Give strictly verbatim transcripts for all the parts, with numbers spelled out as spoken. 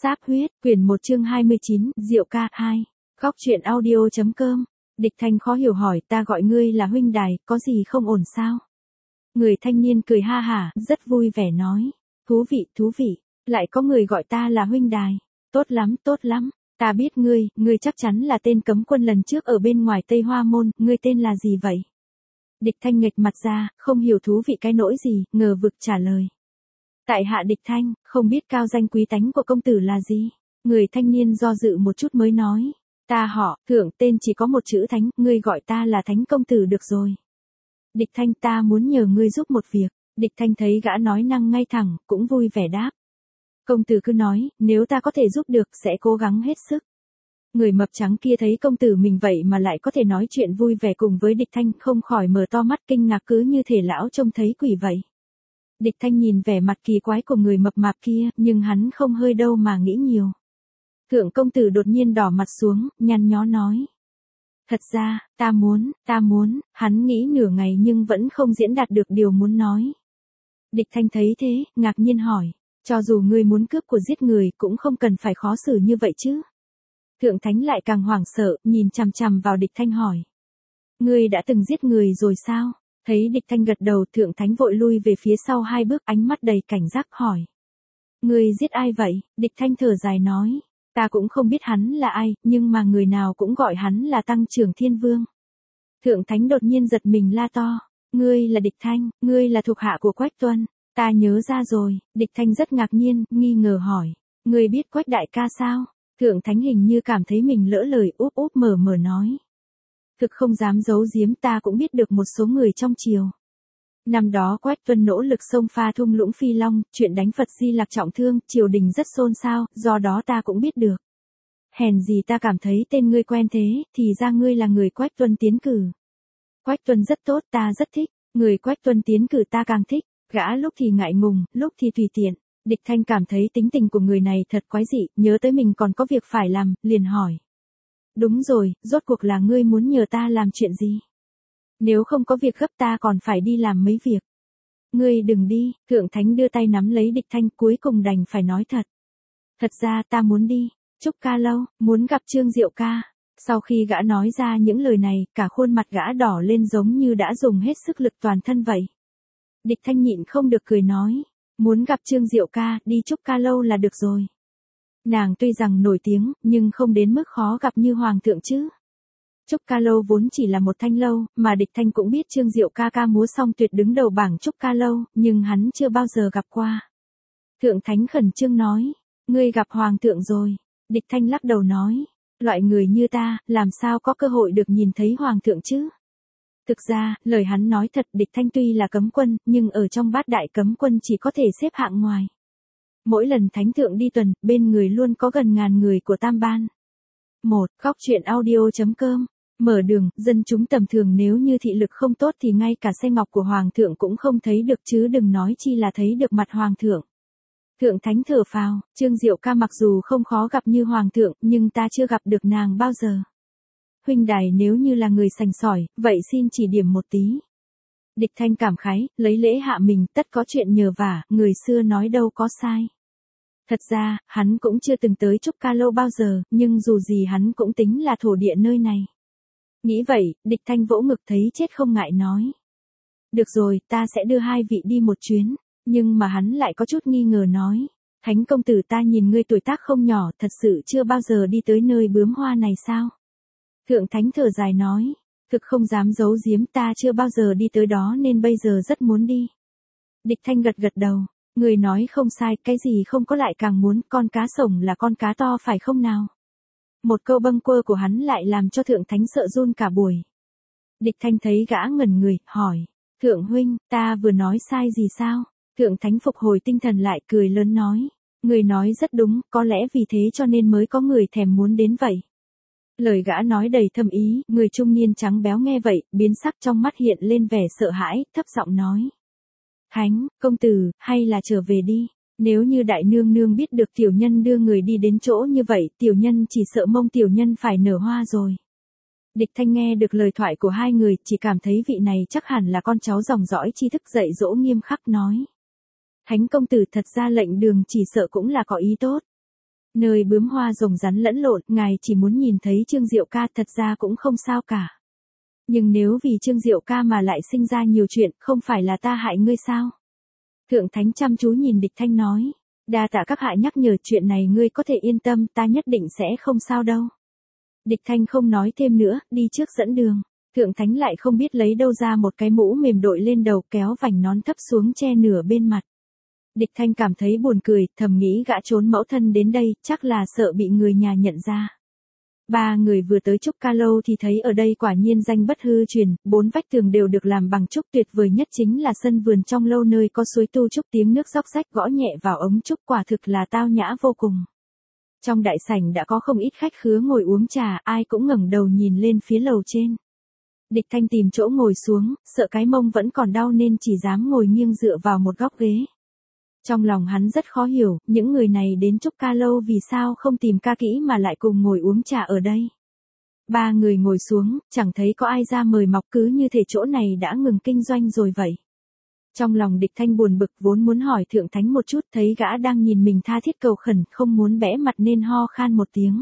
Sáp huyết, quyển một chương hai mươi chín, Diệu ca hai. Góc truyện audio.com. Địch Thanh khó hiểu hỏi, ta gọi ngươi là huynh đài, có gì không ổn sao? Người thanh niên cười ha hả, rất vui vẻ nói. Thú vị, thú vị, lại có người gọi ta là huynh đài. Tốt lắm, tốt lắm, ta biết ngươi, ngươi chắc chắn là tên cấm quân lần trước ở bên ngoài Tây Hoa Môn, ngươi tên là gì vậy? Địch Thanh nghệch mặt ra, không hiểu thú vị cái nỗi gì, ngờ vực trả lời. Tại hạ Địch Thanh, không biết cao danh quý tánh của công tử là gì? Người thanh niên do dự một chút mới nói. Ta họ, thượng tên chỉ có một chữ Thánh, ngươi gọi ta là Thánh công tử được rồi. Địch Thanh, ta muốn nhờ ngươi giúp một việc. Địch Thanh thấy gã nói năng ngay thẳng, cũng vui vẻ đáp. Công tử cứ nói, nếu ta có thể giúp được, sẽ cố gắng hết sức. Người mập trắng kia thấy công tử mình vậy mà lại có thể nói chuyện vui vẻ cùng với Địch Thanh, không khỏi mở to mắt kinh ngạc, cứ như thể lão trông thấy quỷ vậy. Địch Thanh nhìn vẻ mặt kỳ quái của người mập mạp kia, nhưng hắn không hơi đâu mà nghĩ nhiều. Thượng công tử đột nhiên đỏ mặt xuống, nhăn nhó nói. Thật ra, ta muốn, ta muốn, hắn nghĩ nửa ngày nhưng vẫn không diễn đạt được điều muốn nói. Địch Thanh thấy thế, ngạc nhiên hỏi, cho dù ngươi muốn cướp của giết người cũng không cần phải khó xử như vậy chứ. Thượng Thánh lại càng hoảng sợ, nhìn chằm chằm vào Địch Thanh hỏi. Ngươi đã từng giết người rồi sao? Thấy Địch Thanh gật đầu, Thượng Thánh vội lui về phía sau hai bước, ánh mắt đầy cảnh giác hỏi. Ngươi giết ai vậy? Địch Thanh thở dài nói. Ta cũng không biết hắn là ai, nhưng mà người nào cũng gọi hắn là Tăng Trưởng Thiên Vương. Thượng Thánh đột nhiên giật mình la to. Ngươi là Địch Thanh, ngươi là thuộc hạ của Quách Tuân. Ta nhớ ra rồi. Địch Thanh rất ngạc nhiên, nghi ngờ hỏi. Ngươi biết Quách đại ca sao? Thượng Thánh hình như cảm thấy mình lỡ lời, úp úp mở mở nói. Thực không dám giấu giếm, ta cũng biết được một số người trong triều. Năm đó Quách Tuân nỗ lực xông pha thung lũng Phi Long, chuyện đánh Phật Di Lặc trọng thương, triều đình rất xôn xao, do đó ta cũng biết được. Hèn gì ta cảm thấy tên ngươi quen thế, thì ra ngươi là người Quách Tuân tiến cử. Quách Tuân rất tốt, ta rất thích, người Quách Tuân tiến cử ta càng thích, gã lúc thì ngại ngùng, lúc thì tùy tiện. Địch Thanh cảm thấy tính tình của người này thật quái dị, nhớ tới mình còn có việc phải làm, liền hỏi. Đúng rồi, rốt cuộc là ngươi muốn nhờ ta làm chuyện gì? Nếu không có việc gấp ta còn phải đi làm mấy việc. Ngươi đừng đi, Thượng Thánh đưa tay nắm lấy Địch Thanh, cuối cùng đành phải nói thật. Thật ra ta muốn đi, chúc ca lâu, muốn gặp Trương Diệu ca. Sau khi gã nói ra những lời này, cả khuôn mặt gã đỏ lên giống như đã dùng hết sức lực toàn thân vậy. Địch Thanh nhịn không được cười nói. Muốn gặp Trương Diệu ca, đi chúc ca lâu là được rồi. Nàng tuy rằng nổi tiếng, nhưng không đến mức khó gặp như Hoàng thượng chứ. Trúc ca lâu vốn chỉ là một thanh lâu, mà Địch Thanh cũng biết Trương Diệu ca ca múa xong tuyệt đứng đầu bảng Trúc ca lâu, nhưng hắn chưa bao giờ gặp qua. Thượng Thánh khẩn trương nói, ngươi gặp Hoàng thượng rồi. Địch Thanh lắc đầu nói, loại người như ta, làm sao có cơ hội được nhìn thấy Hoàng thượng chứ? Thực ra, lời hắn nói thật, Địch Thanh tuy là cấm quân, nhưng ở trong bát đại cấm quân chỉ có thể xếp hạng ngoài. Mỗi lần Thánh thượng đi tuần, bên người luôn có gần ngàn người của Tam Ban. một. Góc truyện audio.com. Mở đường, dân chúng tầm thường nếu như thị lực không tốt thì ngay cả xe ngọc của Hoàng thượng cũng không thấy được, chứ đừng nói chi là thấy được mặt Hoàng thượng. Thượng Thánh thở phào, Trương Diệu ca mặc dù không khó gặp như Hoàng thượng, nhưng ta chưa gặp được nàng bao giờ. Huynh đài nếu như là người sành sỏi, vậy xin chỉ điểm một tí. Địch Thanh cảm khái, lấy lễ hạ mình, tất có chuyện nhờ vả, người xưa nói đâu có sai. Thật ra, hắn cũng chưa từng tới Trúc ca lâu bao giờ, nhưng dù gì hắn cũng tính là thổ địa nơi này. Nghĩ vậy, Địch Thanh vỗ ngực thấy chết không ngại nói. Được rồi, ta sẽ đưa hai vị đi một chuyến, nhưng mà hắn lại có chút nghi ngờ nói. Thánh công tử, ta nhìn ngươi tuổi tác không nhỏ, thật sự chưa bao giờ đi tới nơi bướm hoa này sao? Thượng Thánh thở dài nói, thực không dám giấu giếm, ta chưa bao giờ đi tới đó nên bây giờ rất muốn đi. Địch Thanh gật gật đầu, người nói không sai, cái gì không có lại càng muốn, con cá sổng là con cá to phải không nào? Một câu bâng quơ của hắn lại làm cho Thượng Thánh sợ run cả buổi. Địch Thanh thấy gã ngẩn người, hỏi, Thượng huynh, ta vừa nói sai gì sao? Thượng Thánh phục hồi tinh thần lại, cười lớn nói, người nói rất đúng, có lẽ vì thế cho nên mới có người thèm muốn đến vậy. Lời gã nói đầy thâm ý, người trung niên trắng béo nghe vậy, biến sắc, trong mắt hiện lên vẻ sợ hãi, thấp giọng nói. Thánh, công tử, hay là trở về đi, nếu như đại nương nương biết được tiểu nhân đưa người đi đến chỗ như vậy, tiểu nhân chỉ sợ mông tiểu nhân phải nở hoa rồi. Địch Thanh nghe được lời thoại của hai người, chỉ cảm thấy vị này chắc hẳn là con cháu dòng dõi tri thức, dạy dỗ nghiêm khắc nói. Thánh công tử, thật ra lệnh đường chỉ sợ cũng là có ý tốt. Nơi bướm hoa rồng rắn lẫn lộn, ngài chỉ muốn nhìn thấy Trương Diệu ca, thật ra cũng không sao cả. Nhưng nếu vì Trương Diệu ca mà lại sinh ra nhiều chuyện, không phải là ta hại ngươi sao? Thượng Thánh chăm chú nhìn Địch Thanh nói. Đa tạ các hạ nhắc nhở, chuyện này ngươi có thể yên tâm, ta nhất định sẽ không sao đâu. Địch Thanh không nói thêm nữa, đi trước dẫn đường. Thượng Thánh lại không biết lấy đâu ra một cái mũ mềm đội lên đầu, kéo vành nón thấp xuống che nửa bên mặt. Địch Thanh cảm thấy buồn cười, thầm nghĩ gã trốn mẫu thân đến đây, chắc là sợ bị người nhà nhận ra. Ba người vừa tới Trúc Ca Lâu thì thấy ở đây quả nhiên danh bất hư truyền, bốn vách tường đều được làm bằng trúc, tuyệt vời nhất chính là sân vườn trong lâu nơi có suối tu trúc tiếng nước róc rách gõ nhẹ vào ống trúc, quả thực là tao nhã vô cùng. Trong đại sảnh đã có không ít khách khứa ngồi uống trà, ai cũng ngẩng đầu nhìn lên phía lầu trên. Địch Thanh tìm chỗ ngồi xuống, sợ cái mông vẫn còn đau nên chỉ dám ngồi nghiêng dựa vào một góc ghế. Trong lòng hắn rất khó hiểu, những người này đến Trúc Ca Lâu vì sao không tìm ca kỹ mà lại cùng ngồi uống trà ở đây. Ba người ngồi xuống, chẳng thấy có ai ra mời mọc, cứ như thể chỗ này đã ngừng kinh doanh rồi vậy. Trong lòng Địch Thanh buồn bực, vốn muốn hỏi Thượng Thánh một chút, thấy gã đang nhìn mình tha thiết cầu khẩn, không muốn bẽ mặt nên ho khan một tiếng.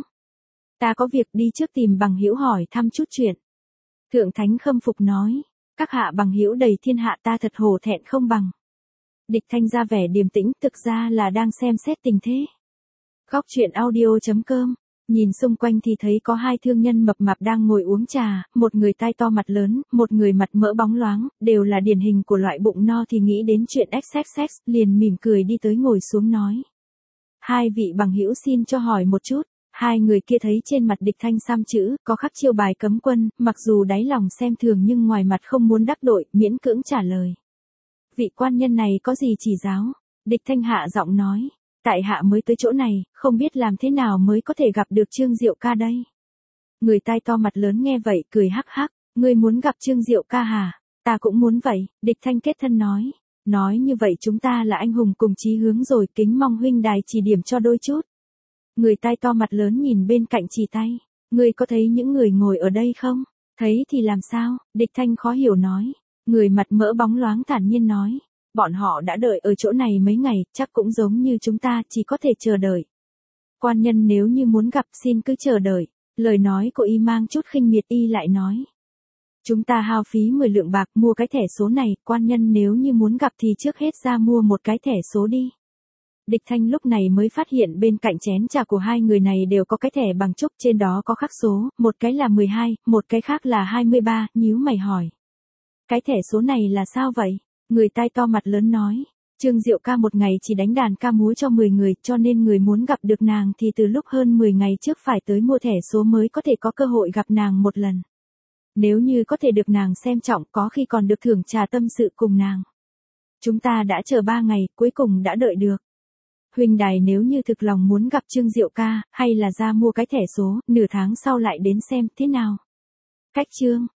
Ta có việc đi trước tìm bằng hữu hỏi thăm chút chuyện. Thượng Thánh khâm phục nói, các hạ bằng hữu đầy thiên hạ, ta thật hổ thẹn không bằng. Địch Thanh ra vẻ điềm tĩnh, thực ra là đang xem xét tình thế. Góc truyện audio chấm com. Nhìn xung quanh thì thấy có hai thương nhân mập mạp đang ngồi uống trà, một người tai to mặt lớn, một người mặt mỡ bóng loáng, đều là điển hình của loại bụng no thì nghĩ đến chuyện xx xx, liền mỉm cười đi tới ngồi xuống nói. Hai vị bằng hữu xin cho hỏi một chút. Hai người kia thấy trên mặt Địch Thanh xăm chữ, có khắc chiêu bài cấm quân, mặc dù đáy lòng xem thường nhưng ngoài mặt không muốn đắc tội, miễn cưỡng trả lời. Vị quan nhân này có gì chỉ giáo? Địch Thanh hạ giọng nói. Tại hạ mới tới chỗ này, không biết làm thế nào mới có thể gặp được Trương Diệu ca đây. Người tai to mặt lớn nghe vậy, cười hắc hắc. Ngươi muốn gặp Trương Diệu ca hả? Ta cũng muốn vậy, Địch Thanh kết thân nói. Nói như vậy chúng ta là anh hùng cùng chí hướng rồi, kính mong huynh đài chỉ điểm cho đôi chút. Người tai to mặt lớn nhìn bên cạnh chỉ tay. Ngươi có thấy những người ngồi ở đây không? Thấy thì làm sao? Địch Thanh khó hiểu nói. Người mặt mỡ bóng loáng thản nhiên nói. Bọn họ đã đợi ở chỗ này mấy ngày, chắc cũng giống như chúng ta, chỉ có thể chờ đợi. Quan nhân nếu như muốn gặp xin cứ chờ đợi. Lời nói của y mang chút khinh miệt, y lại nói. Chúng ta hao phí mười lượng bạc mua cái thẻ số này, quan nhân nếu như muốn gặp thì trước hết ra mua một cái thẻ số đi. Địch Thanh lúc này mới phát hiện bên cạnh chén trà của hai người này đều có cái thẻ bằng trúc, trên đó có khắc số, một cái là mười hai, một cái khác là hai mươi ba, nhíu mày hỏi. Cái thẻ số này là sao vậy? Người tai to mặt lớn nói. Trương Diệu ca một ngày chỉ đánh đàn ca múa cho mười người, cho nên người muốn gặp được nàng thì từ lúc hơn mười ngày trước phải tới mua thẻ số mới có thể có cơ hội gặp nàng một lần. Nếu như có thể được nàng xem trọng, có khi còn được thưởng trà tâm sự cùng nàng. Chúng ta đã chờ ba ngày, cuối cùng đã đợi được. Huynh đài nếu như thực lòng muốn gặp Trương Diệu ca, hay là ra mua cái thẻ số, nửa tháng sau lại đến xem thế nào. Cách chương.